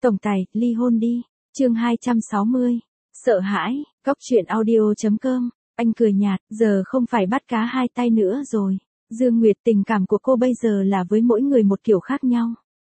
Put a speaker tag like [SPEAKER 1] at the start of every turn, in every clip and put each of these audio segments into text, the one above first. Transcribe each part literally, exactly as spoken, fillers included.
[SPEAKER 1] Tổng tài, ly hôn đi. Chương hai trăm sáu mươi. Sợ hãi, Cóc truyện audio chấm com. Anh cười nhạt, giờ không phải bắt cá hai tay nữa rồi. Dương Nguyệt, tình cảm của cô bây giờ là với mỗi người một kiểu khác nhau.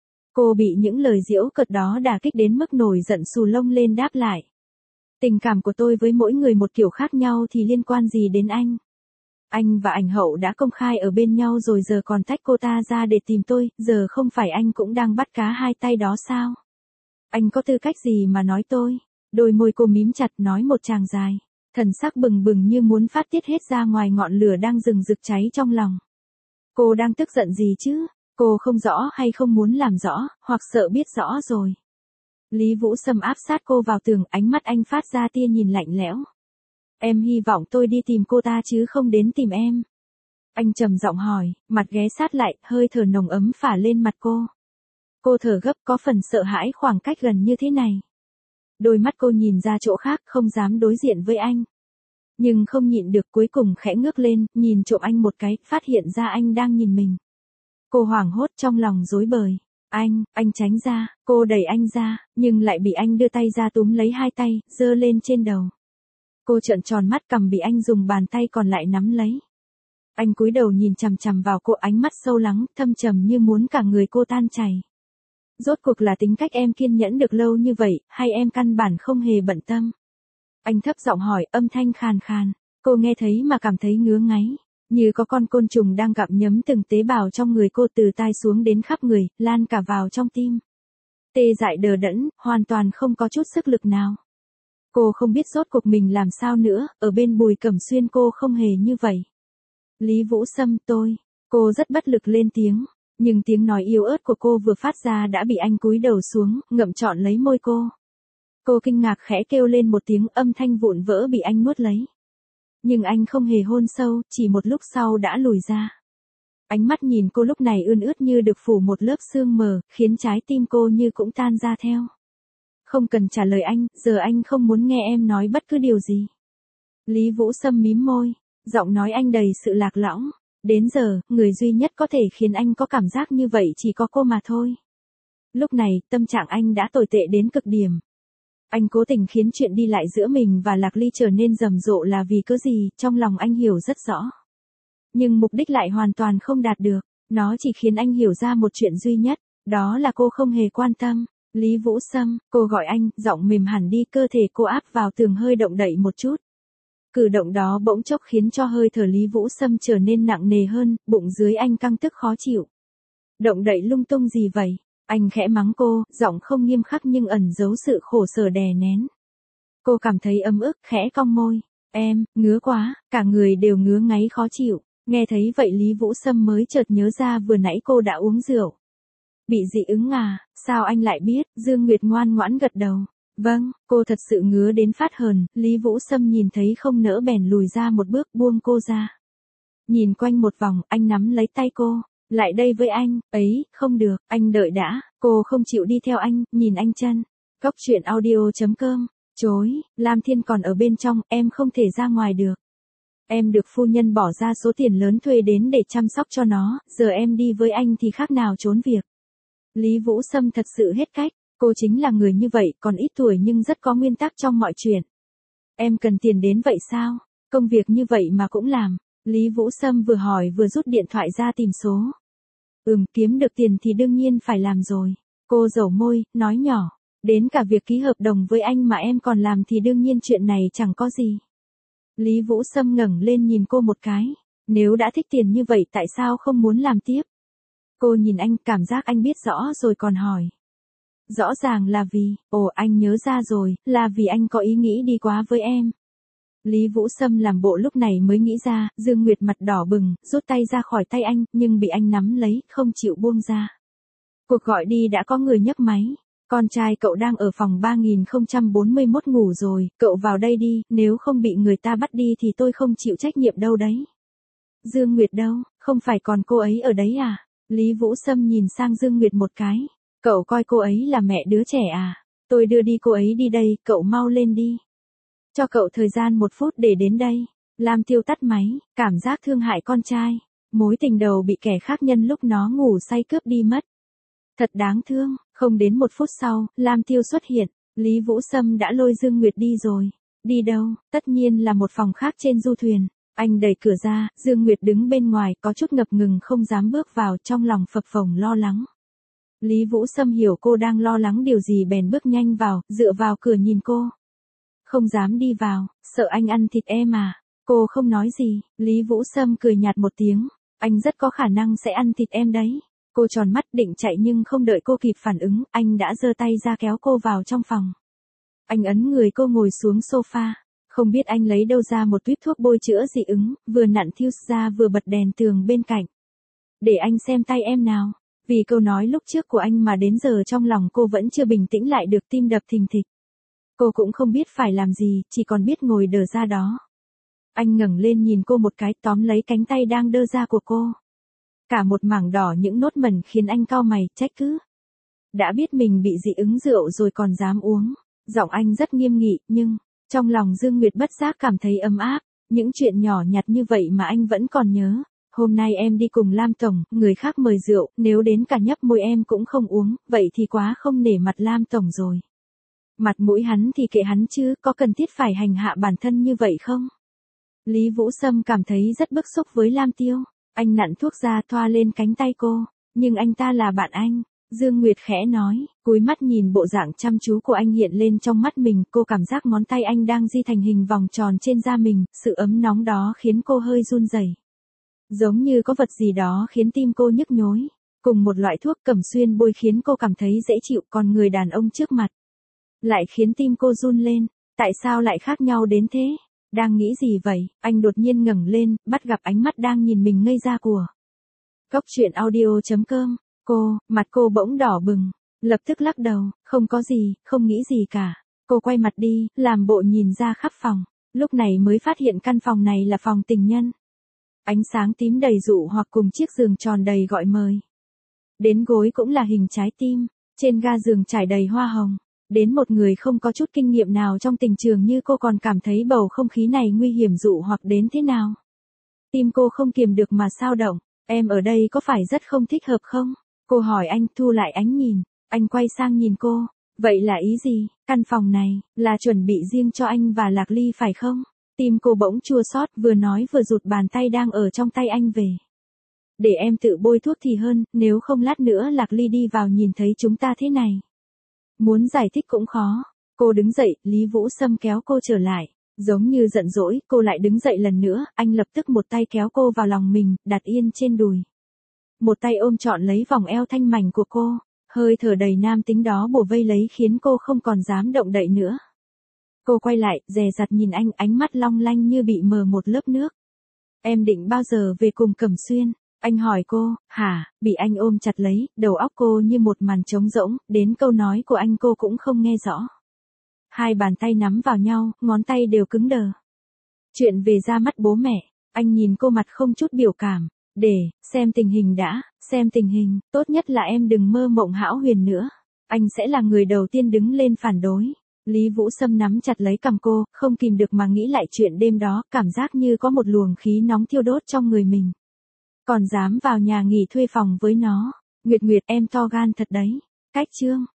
[SPEAKER 1] Cô bị những lời giễu cợt đó đả kích đến mức nổi giận xù lông lên đáp lại. Tình cảm của tôi với mỗi người một kiểu khác nhau thì liên quan gì đến anh? Anh và ảnh hậu đã công khai ở bên nhau rồi, giờ còn tách cô ta ra để tìm tôi, giờ không phải anh cũng đang bắt cá hai tay đó sao? Anh có tư cách gì mà nói tôi? Đôi môi cô mím chặt nói một tràng dài, thần sắc bừng bừng như muốn phát tiết hết ra ngoài ngọn lửa đang rừng rực cháy trong lòng. Cô đang tức giận gì chứ? Cô không rõ hay không muốn làm rõ, hoặc sợ biết rõ rồi. Lý Vũ Sâm áp sát cô vào tường, ánh mắt anh phát ra tia nhìn lạnh lẽo. Em hy vọng tôi đi tìm cô ta chứ không đến tìm em. Anh trầm giọng hỏi, mặt ghé sát lại, hơi thở nồng ấm phả lên mặt cô. Cô thở gấp, có phần sợ hãi khoảng cách gần như thế này. Đôi mắt cô nhìn ra chỗ khác, không dám đối diện với anh. Nhưng không nhịn được, cuối cùng khẽ ngước lên, nhìn trộm anh một cái, phát hiện ra anh đang nhìn mình. Cô hoảng hốt, trong lòng rối bời. Anh, anh tránh ra, cô đẩy anh ra, nhưng lại bị anh đưa tay ra túm lấy hai tay, giơ lên trên đầu. Cô trợn tròn mắt, cằm bị anh dùng bàn tay còn lại nắm lấy. Anh cúi đầu nhìn chằm chằm vào cô, ánh mắt sâu lắng, thâm trầm như muốn cả người cô tan chảy. Rốt cuộc là tính cách em kiên nhẫn được lâu như vậy, hay em căn bản không hề bận tâm? Anh thấp giọng hỏi, âm thanh khàn khàn. Cô nghe thấy mà cảm thấy ngứa ngáy, như có con côn trùng đang gặm nhấm từng tế bào trong người cô, từ tai xuống đến khắp người, lan cả vào trong tim. Tê dại đờ đẫn, hoàn toàn không có chút sức lực nào. Cô không biết rốt cuộc mình làm sao nữa, ở bên Bùi Cẩm Xuyên cô không hề như vậy. Lý Vũ Sâm, tôi, cô rất bất lực lên tiếng, nhưng tiếng nói yếu ớt của cô vừa phát ra đã bị anh cúi đầu xuống, ngậm trọn lấy môi cô. Cô kinh ngạc khẽ kêu lên một tiếng, âm thanh vụn vỡ bị anh nuốt lấy. Nhưng anh không hề hôn sâu, chỉ một lúc sau đã lùi ra. Ánh mắt nhìn cô lúc này ươn ướt như được phủ một lớp sương mờ, khiến trái tim cô như cũng tan ra theo. Không cần trả lời anh, giờ anh không muốn nghe em nói bất cứ điều gì. Lý Vũ Sâm mím môi, giọng nói anh đầy sự lạc lõng. Đến giờ, người duy nhất có thể khiến anh có cảm giác như vậy chỉ có cô mà thôi. Lúc này, tâm trạng anh đã tồi tệ đến cực điểm. Anh cố tình khiến chuyện đi lại giữa mình và Lạc Ly trở nên rầm rộ là vì cớ gì, trong lòng anh hiểu rất rõ. Nhưng mục đích lại hoàn toàn không đạt được, nó chỉ khiến anh hiểu ra một chuyện duy nhất, đó là cô không hề quan tâm. Lý Vũ Sâm, cô gọi anh, giọng mềm hẳn đi, cơ thể cô áp vào tường hơi động đậy một chút. Cử động đó bỗng chốc khiến cho hơi thở Lý Vũ Sâm trở nên nặng nề hơn, bụng dưới anh căng tức khó chịu. Động đậy lung tung gì vậy? Anh khẽ mắng cô, giọng không nghiêm khắc nhưng ẩn giấu sự khổ sở đè nén. Cô cảm thấy ấm ức, khẽ cong môi. Em, ngứa quá, cả người đều ngứa ngáy khó chịu. Nghe thấy vậy Lý Vũ Sâm mới chợt nhớ ra vừa nãy cô đã uống rượu. Bị dị ứng à, sao anh lại biết? Dương Nguyệt ngoan ngoãn gật đầu. Vâng, cô thật sự ngứa đến phát hờn. Lý Vũ Sâm nhìn thấy không nỡ bèn lùi ra một bước, buông cô ra. Nhìn quanh một vòng, anh nắm lấy tay cô. Lại đây với anh, ấy, không được, anh đợi đã. Cô không chịu đi theo anh, nhìn anh chân. Cóc truyện audio chấm com. Chối, Lam Thiên còn ở bên trong, em không thể ra ngoài được. Em được phu nhân bỏ ra số tiền lớn thuê đến để chăm sóc cho nó, giờ em đi với anh thì khác nào trốn việc. Lý Vũ Sâm thật sự hết cách, cô chính là người như vậy, còn ít tuổi nhưng rất có nguyên tắc trong mọi chuyện. Em cần tiền đến vậy sao? Công việc như vậy mà cũng làm. Lý Vũ Sâm vừa hỏi vừa rút điện thoại ra tìm số. Ừm, kiếm được tiền thì đương nhiên phải làm rồi. Cô dẩu môi, nói nhỏ, đến cả việc ký hợp đồng với anh mà em còn làm thì đương nhiên chuyện này chẳng có gì. Lý Vũ Sâm ngẩng lên nhìn cô một cái. Nếu đã thích tiền như vậy tại sao không muốn làm tiếp? Cô nhìn anh, cảm giác anh biết rõ rồi còn hỏi. Rõ ràng là vì, ồ anh nhớ ra rồi, là vì anh có ý nghĩ đi quá với em. Lý Vũ Sâm làm bộ lúc này mới nghĩ ra, Dương Nguyệt mặt đỏ bừng, rút tay ra khỏi tay anh, nhưng bị anh nắm lấy, không chịu buông ra. Cuộc gọi đi đã có người nhấc máy. Con trai cậu đang ở phòng ba nghìn không trăm bốn mươi mốt ngủ rồi, cậu vào đây đi, nếu không bị người ta bắt đi thì tôi không chịu trách nhiệm đâu đấy. Dương Nguyệt đâu, không phải còn cô ấy ở đấy à? Lý Vũ Sâm nhìn sang Dương Nguyệt một cái. Cậu coi cô ấy là mẹ đứa trẻ à? Tôi đưa đi cô ấy đi đây, cậu mau lên đi. Cho cậu thời gian một phút để đến đây. Lam Tiêu tắt máy, cảm giác thương hại con trai. Mối tình đầu bị kẻ khác nhân lúc nó ngủ say cướp đi mất. Thật đáng thương, không đến một phút sau, Lam Tiêu xuất hiện, Lý Vũ Sâm đã lôi Dương Nguyệt đi rồi. Đi đâu? Tất nhiên là một phòng khác trên du thuyền. Anh đẩy cửa ra, Dương Nguyệt đứng bên ngoài có chút ngập ngừng không dám bước vào, trong lòng phập phồng lo lắng. Lý Vũ Sâm hiểu cô đang lo lắng điều gì bèn bước nhanh vào, dựa vào cửa nhìn cô. Không dám đi vào, sợ anh ăn thịt em à? Cô không nói gì, Lý Vũ Sâm cười nhạt một tiếng, anh rất có khả năng sẽ ăn thịt em đấy. Cô tròn mắt định chạy nhưng không đợi cô kịp phản ứng, anh đã giơ tay ra kéo cô vào trong phòng. Anh ấn người cô ngồi xuống sofa, không biết anh lấy đâu ra một tuýp thuốc bôi chữa dị ứng, vừa nặn Thieves ra vừa bật đèn tường bên cạnh. Để anh xem tay em nào. Vì câu nói lúc trước của anh mà đến giờ trong lòng cô vẫn chưa bình tĩnh lại được, tim đập thình thịch. Cô cũng không biết phải làm gì, chỉ còn biết ngồi đờ ra đó. Anh ngẩng lên nhìn cô một cái, tóm lấy cánh tay đang đơ ra của cô. Cả một mảng đỏ những nốt mẩn khiến anh cau mày, trách cứ. Đã biết mình bị dị ứng rượu rồi còn dám uống. Giọng anh rất nghiêm nghị, nhưng, trong lòng Dương Nguyệt bất giác cảm thấy ấm áp. Những chuyện nhỏ nhặt như vậy mà anh vẫn còn nhớ. Hôm nay em đi cùng Lam Tổng, người khác mời rượu, nếu đến cả nhấp môi em cũng không uống, vậy thì quá không nể mặt Lam Tổng rồi. Mặt mũi hắn thì kệ hắn chứ, có cần thiết phải hành hạ bản thân như vậy không? Lý Vũ Sâm cảm thấy rất bức xúc với Lam Tiêu. Anh nặn thuốc ra thoa lên cánh tay cô, nhưng anh ta là bạn anh. Dương Nguyệt khẽ nói, cúi mắt nhìn bộ dạng chăm chú của anh hiện lên trong mắt mình, cô cảm giác ngón tay anh đang di thành hình vòng tròn trên da mình, sự ấm nóng đó khiến cô hơi run rẩy. Giống như có vật gì đó khiến tim cô nhức nhối. Cùng một loại thuốc Cẩm Xuyên bôi khiến cô cảm thấy dễ chịu, còn người đàn ông trước mặt lại khiến tim cô run lên. Tại sao lại khác nhau đến thế? Đang nghĩ gì vậy? Anh đột nhiên ngẩng lên, bắt gặp ánh mắt đang nhìn mình ngây ra của Cốc truyện audio chấm com. Cô, mặt cô bỗng đỏ bừng, lập tức lắc đầu, không có gì, không nghĩ gì cả. Cô quay mặt đi, làm bộ nhìn ra khắp phòng. Lúc này mới phát hiện căn phòng này là phòng tình nhân. Ánh sáng tím đầy dụ hoặc cùng chiếc giường tròn đầy gọi mời. Đến gối cũng là hình trái tim, trên ga giường trải đầy hoa hồng. Đến một người không có chút kinh nghiệm nào trong tình trường như cô còn cảm thấy bầu không khí này nguy hiểm dụ hoặc đến thế nào. Tim cô không kiềm được mà sao động, em ở đây có phải rất không thích hợp không? Cô hỏi anh, thu lại ánh nhìn, anh quay sang nhìn cô, vậy là ý gì, căn phòng này, là chuẩn bị riêng cho anh và Lạc Ly phải không? Tim cô bỗng chua xót, vừa nói vừa rụt bàn tay đang ở trong tay anh về. Để em tự bôi thuốc thì hơn, nếu không lát nữa Lạc Ly đi vào nhìn thấy chúng ta thế này. Muốn giải thích cũng khó. Cô đứng dậy, Lý Vũ Sâm kéo cô trở lại. Giống như giận dỗi, cô lại đứng dậy lần nữa, anh lập tức một tay kéo cô vào lòng mình, đặt yên trên đùi. Một tay ôm trọn lấy vòng eo thanh mảnh của cô, hơi thở đầy nam tính đó bủa vây lấy khiến cô không còn dám động đậy nữa. Cô quay lại, dè dặt nhìn anh, ánh mắt long lanh như bị mờ một lớp nước. Em định bao giờ về cùng Cẩm Xuyên? Anh hỏi cô, hả, bị anh ôm chặt lấy, đầu óc cô như một màn trống rỗng, đến câu nói của anh cô cũng không nghe rõ. Hai bàn tay nắm vào nhau, ngón tay đều cứng đờ. Chuyện về ra mắt bố mẹ, anh nhìn cô mặt không chút biểu cảm, để, xem tình hình đã, xem tình hình, tốt nhất là em đừng mơ mộng hão huyền nữa. Anh sẽ là người đầu tiên đứng lên phản đối. Lý Vũ Sâm nắm chặt lấy cằm cô, không kìm được mà nghĩ lại chuyện đêm đó, cảm giác như có một luồng khí nóng thiêu đốt trong người mình. Còn dám vào nhà nghỉ thuê phòng với nó. Nguyệt Nguyệt, em to gan thật đấy. Cách chương.